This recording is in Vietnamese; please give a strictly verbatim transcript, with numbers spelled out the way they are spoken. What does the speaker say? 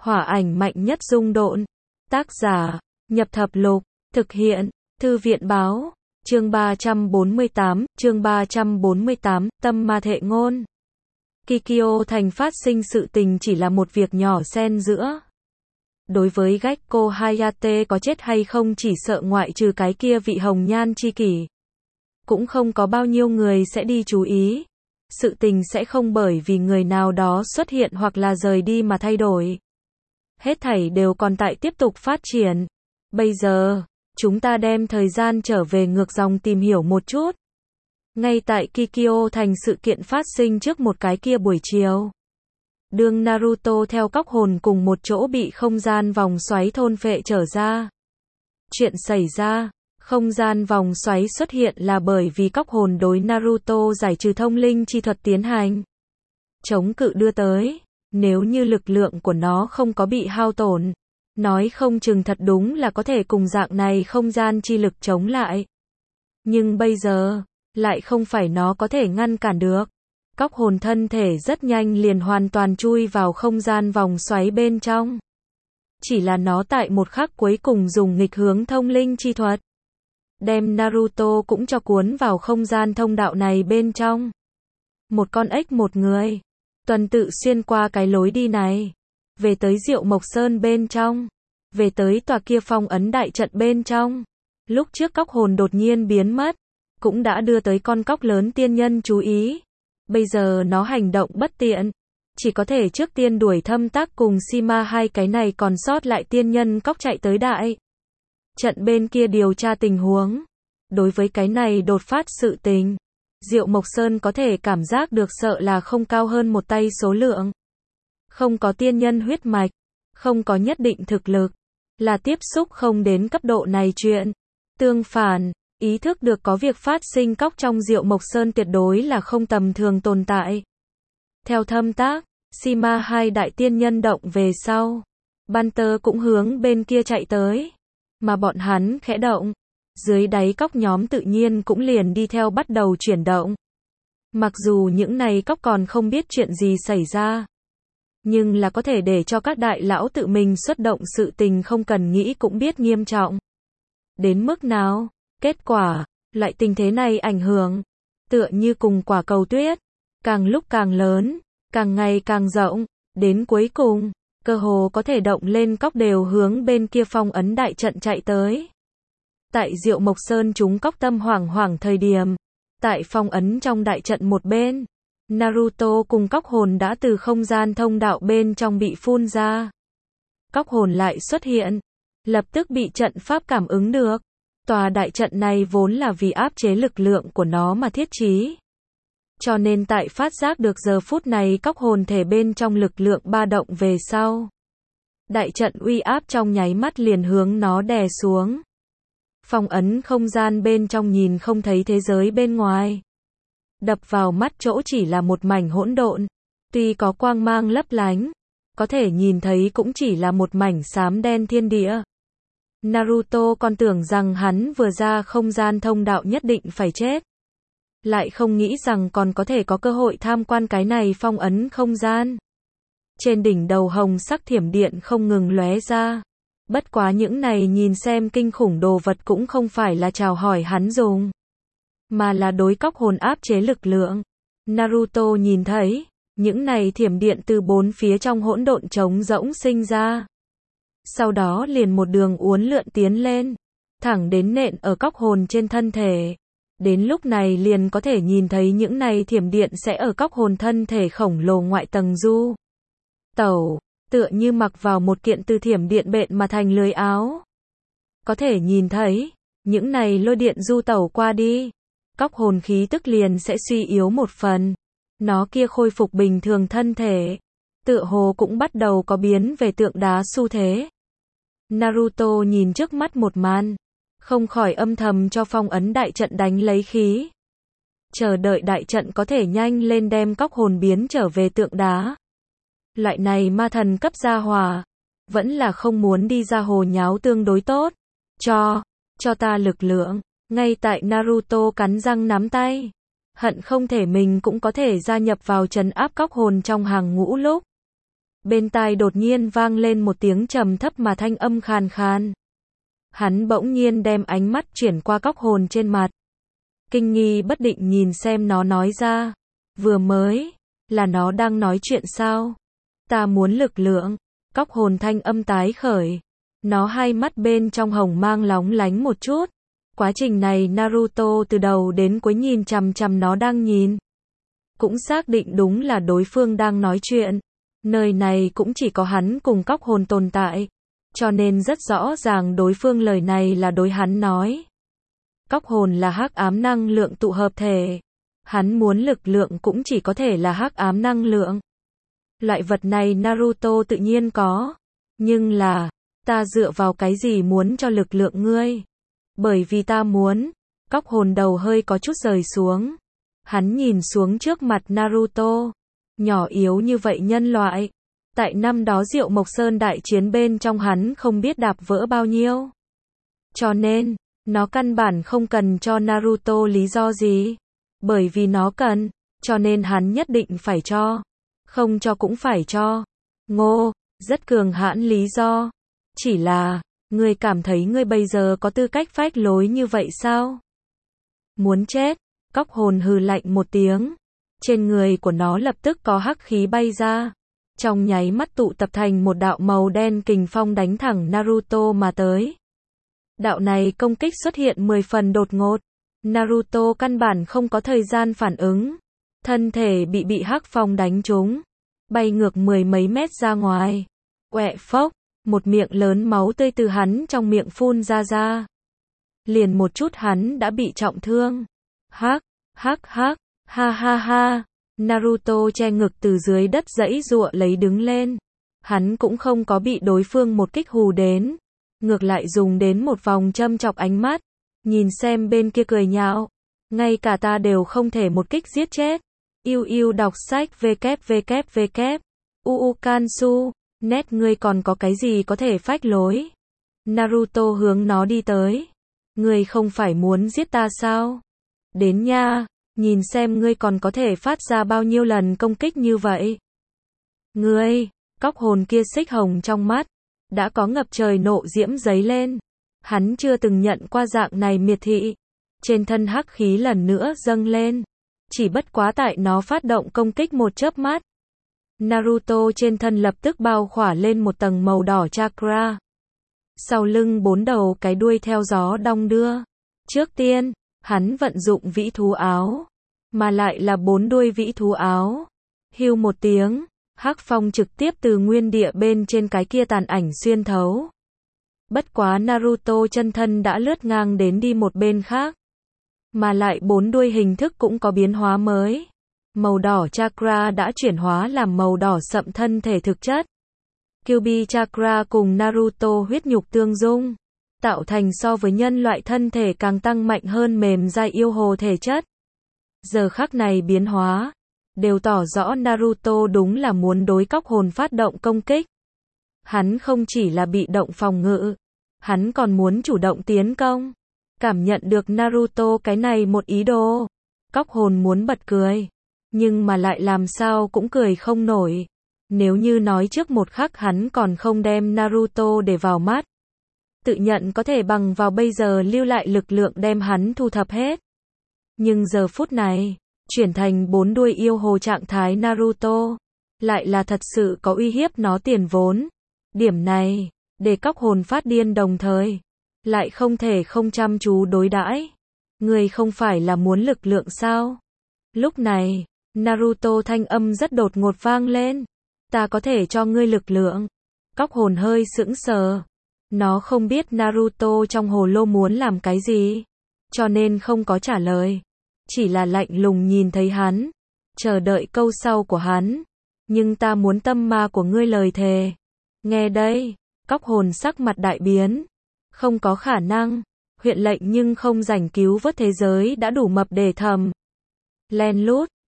Hỏa ảnh mạnh nhất dung độn. Tác giả, Nhập Thập Lục. Thực hiện, Thư viện báo. Chương ba trăm bốn mươi tám, chương ba trăm bốn mươi tám, tâm ma thệ ngôn. Kikyo thành phát sinh sự tình chỉ là một việc nhỏ xen giữa. Đối với Gekko Hayate có chết hay không chỉ sợ ngoại trừ cái kia vị hồng nhan chi kỷ. Cũng không có bao nhiêu người sẽ đi chú ý. Sự tình sẽ không bởi vì người nào đó xuất hiện hoặc là rời đi mà thay đổi. Hết thảy đều còn tại tiếp tục phát triển. Bây giờ, chúng ta đem thời gian trở về ngược dòng tìm hiểu một chút. Ngay tại Kikyo thành sự kiện phát sinh trước một cái kia buổi chiều. Đương Naruto theo cóc hồn cùng một chỗ bị không gian vòng xoáy thôn phệ trở ra. Chuyện xảy ra, không gian vòng xoáy xuất hiện là bởi vì cóc hồn đối Naruto giải trừ thông linh chi thuật tiến hành. Chống cự đưa tới, nếu như lực lượng của nó không có bị hao tổn. Nói không chừng thật đúng là có thể cùng dạng này không gian chi lực chống lại. Nhưng bây giờ, lại không phải nó có thể ngăn cản được. Cóc hồn thân thể rất nhanh liền hoàn toàn chui vào không gian vòng xoáy bên trong. Chỉ là nó tại một khắc cuối cùng dùng nghịch hướng thông linh chi thuật. Đem Naruto cũng cho cuốn vào không gian thông đạo này bên trong. Một con ếch một người. Tuần tự xuyên qua cái lối đi này. Về tới Diệu Mộc Sơn bên trong. Về tới tòa kia phong ấn đại trận bên trong. Lúc trước cóc hồn đột nhiên biến mất. Cũng đã đưa tới con cóc lớn tiên nhân chú ý. Bây giờ nó hành động bất tiện. Chỉ có thể trước tiên đuổi Thâm Tác cùng Shima hai cái này còn sót lại tiên nhân cóc chạy tới đại trận bên kia điều tra tình huống. Đối với cái này đột phát sự tình. Diệu Mộc Sơn có thể cảm giác được sợ là không cao hơn một tay số lượng. Không có tiên nhân huyết mạch. Không có nhất định thực lực. Là tiếp xúc không đến cấp độ này chuyện. Tương phản, ý thức được có việc phát sinh cóc trong Diệu Mộc Sơn tuyệt đối là không tầm thường tồn tại. Theo Thâm Tác, Shima hai đại tiên nhân động về sau. Banter cũng hướng bên kia chạy tới. Mà bọn hắn khẽ động. Dưới đáy cóc nhóm tự nhiên cũng liền đi theo bắt đầu chuyển động. Mặc dù những này cóc còn không biết chuyện gì xảy ra. Nhưng là có thể để cho các đại lão tự mình xuất động sự tình không cần nghĩ cũng biết nghiêm trọng. Đến mức nào? Kết quả, loại tình thế này ảnh hưởng. Tựa như cùng quả cầu tuyết. Càng lúc càng lớn, càng ngày càng rộng. Đến cuối cùng, cơ hồ có thể động lên cóc đều hướng bên kia phong ấn đại trận chạy tới. Tại Diệu Mộc Sơn chúng cóc tâm hoảng hoảng thời điểm. Tại phong ấn trong đại trận một bên. Naruto cùng cóc hồn đã từ không gian thông đạo bên trong bị phun ra. Cóc hồn lại xuất hiện. Lập tức bị trận pháp cảm ứng được. Tòa đại trận này vốn là vì áp chế lực lượng của nó mà thiết trí. Cho nên tại phát giác được giờ phút này cóc hồn thể bên trong lực lượng ba động về sau. Đại trận uy áp trong nháy mắt liền hướng nó đè xuống. Phong ấn không gian bên trong nhìn không thấy thế giới bên ngoài. Đập vào mắt chỗ chỉ là một mảnh hỗn độn. Tuy có quang mang lấp lánh. Có thể nhìn thấy cũng chỉ là một mảnh xám đen thiên địa. Naruto còn tưởng rằng hắn vừa ra không gian thông đạo nhất định phải chết. Lại không nghĩ rằng còn có thể có cơ hội tham quan cái này phong ấn không gian. Trên đỉnh đầu hồng sắc thiểm điện không ngừng lóe ra. Bất quá những này nhìn xem kinh khủng đồ vật cũng không phải là chào hỏi hắn dùng. Mà là đối cóc hồn áp chế lực lượng. Naruto nhìn thấy, những này thiểm điện từ bốn phía trong hỗn độn trống rỗng sinh ra. Sau đó liền một đường uốn lượn tiến lên, thẳng đến nện ở cóc hồn trên thân thể. Đến lúc này liền có thể nhìn thấy những này thiểm điện sẽ ở cóc hồn thân thể khổng lồ ngoại tầng du. Tẩu, tựa như mặc vào một kiện từ thiểm điện bện mà thành lưới áo. Có thể nhìn thấy, những này lôi điện du tẩu qua đi. Cóc hồn khí tức liền sẽ suy yếu một phần. Nó kia khôi phục bình thường thân thể. Tựa hồ cũng bắt đầu có biến về tượng đá xu thế. Naruto nhìn trước mắt một màn. Không khỏi âm thầm cho phong ấn đại trận đánh lấy khí. Chờ đợi đại trận có thể nhanh lên đem cóc hồn biến trở về tượng đá. Loại này ma thần cấp gia hỏa. Vẫn là không muốn đi ra hồ nháo tương đối tốt. Cho, cho ta lực lượng. Ngay tại Naruto cắn răng nắm tay. Hận không thể mình cũng có thể gia nhập vào trấn áp cóc hồn trong hàng ngũ lúc. Bên tai đột nhiên vang lên một tiếng trầm thấp mà thanh âm khàn khàn. Hắn bỗng nhiên đem ánh mắt chuyển qua cóc hồn trên mặt. Kinh nghi bất định nhìn xem nó nói ra. Vừa mới, là nó đang nói chuyện sao? Ta muốn lực lượng. Cóc hồn thanh âm tái khởi. Nó hai mắt bên trong hồng mang lóng lánh một chút. Quá trình này Naruto từ đầu đến cuối nhìn chằm chằm nó đang nhìn. Cũng xác định đúng là đối phương đang nói chuyện. Nơi này cũng chỉ có hắn cùng cóc hồn tồn tại. Cho nên rất rõ ràng đối phương lời này là đối hắn nói. Cóc hồn là hắc ám năng lượng tụ hợp thể. Hắn muốn lực lượng cũng chỉ có thể là hắc ám năng lượng. Loại vật này Naruto tự nhiên có. Nhưng là, ta dựa vào cái gì muốn cho lực lượng ngươi? Bởi vì ta muốn. Cóc hồn đầu hơi có chút rời xuống. Hắn nhìn xuống trước mặt Naruto. Nhỏ yếu như vậy nhân loại. Tại năm đó Diệu Mộc Sơn đại chiến bên trong hắn không biết đạp vỡ bao nhiêu. Cho nên, nó căn bản không cần cho Naruto lý do gì. Bởi vì nó cần, cho nên hắn nhất định phải cho. Không cho cũng phải cho. Ngô, rất cường hãn lý do. Chỉ là, ngươi cảm thấy ngươi bây giờ có tư cách phách lối như vậy sao? Muốn chết, cóc hồn hừ lạnh một tiếng. Trên người của nó lập tức có hắc khí bay ra. Trong nháy mắt tụ tập thành một đạo màu đen kình phong đánh thẳng Naruto mà tới. Đạo này công kích xuất hiện mười phần đột ngột. Naruto căn bản không có thời gian phản ứng. Thân thể bị bị hắc phong đánh trúng. Bay ngược mười mấy mét ra ngoài. Quẹ phốc, một miệng lớn máu tươi từ hắn trong miệng phun ra ra. Liền một chút hắn đã bị trọng thương. Hắc, hắc hắc, ha ha ha. Naruto che ngực từ dưới đất giãy giụa lấy đứng lên. Hắn cũng không có bị đối phương một kích hù đến. Ngược lại dùng đến một vòng châm chọc ánh mắt. Nhìn xem bên kia cười nhạo. Ngay cả ta đều không thể một kích giết chết. Yêu yêu đọc sách www. Uukansu. Nét ngươi còn có cái gì có thể phách lối. Naruto hướng nó đi tới. Ngươi không phải muốn giết ta sao? Đến nha. Nhìn xem ngươi còn có thể phát ra bao nhiêu lần công kích như vậy. Ngươi, cóc hồn kia xích hồng trong mắt. Đã có ngập trời nộ diễm dấy lên. Hắn chưa từng nhận qua dạng này miệt thị. Trên thân hắc khí lần nữa dâng lên. Chỉ bất quá tại nó phát động công kích một chớp mắt. Naruto trên thân lập tức bao khỏa lên một tầng màu đỏ chakra. Sau lưng bốn đầu cái đuôi theo gió đong đưa. Trước tiên, hắn vận dụng vĩ thú áo. Mà lại là bốn đuôi vĩ thú áo. Hưu một tiếng, hắc phong trực tiếp từ nguyên địa bên trên cái kia tàn ảnh xuyên thấu. Bất quá Naruto chân thân đã lướt ngang đến đi một bên khác. Mà lại bốn đuôi hình thức cũng có biến hóa mới. Màu đỏ chakra đã chuyển hóa làm màu đỏ sậm thân thể thực chất. Kyuubi chakra cùng Naruto huyết nhục tương dung. Tạo thành so với nhân loại thân thể càng tăng mạnh hơn mềm dai yêu hồ thể chất. Giờ khắc này biến hóa. Đều tỏ rõ Naruto đúng là muốn đối cóc hồn phát động công kích. Hắn không chỉ là bị động phòng ngự. Hắn còn muốn chủ động tiến công. Cảm nhận được Naruto cái này một ý đồ. Cóc hồn muốn bật cười. Nhưng mà lại làm sao cũng cười không nổi. Nếu như nói trước một khắc hắn còn không đem Naruto để vào mắt. Tự nhận có thể bằng vào bây giờ lưu lại lực lượng đem hắn thu thập hết. Nhưng giờ phút này, chuyển thành bốn đuôi yêu hồ trạng thái Naruto. Lại là thật sự có uy hiếp nó tiền vốn. Điểm này, để cóc hồn phát điên đồng thời. Lại không thể không chăm chú đối đãi. Người không phải là muốn lực lượng sao? Lúc này, Naruto thanh âm rất đột ngột vang lên. Ta có thể cho ngươi lực lượng. Cóc hồn hơi sững sờ. Nó không biết Naruto trong hồ lô muốn làm cái gì. Cho nên không có trả lời. Chỉ là lạnh lùng nhìn thấy hắn. Chờ đợi câu sau của hắn. Nhưng ta muốn tâm ma của ngươi lời thề. Nghe đây. Cóc hồn sắc mặt đại biến. Không có khả năng. Huyện lệnh nhưng không rảnh cứu vớt thế giới đã đủ mập để thầm. Len lút.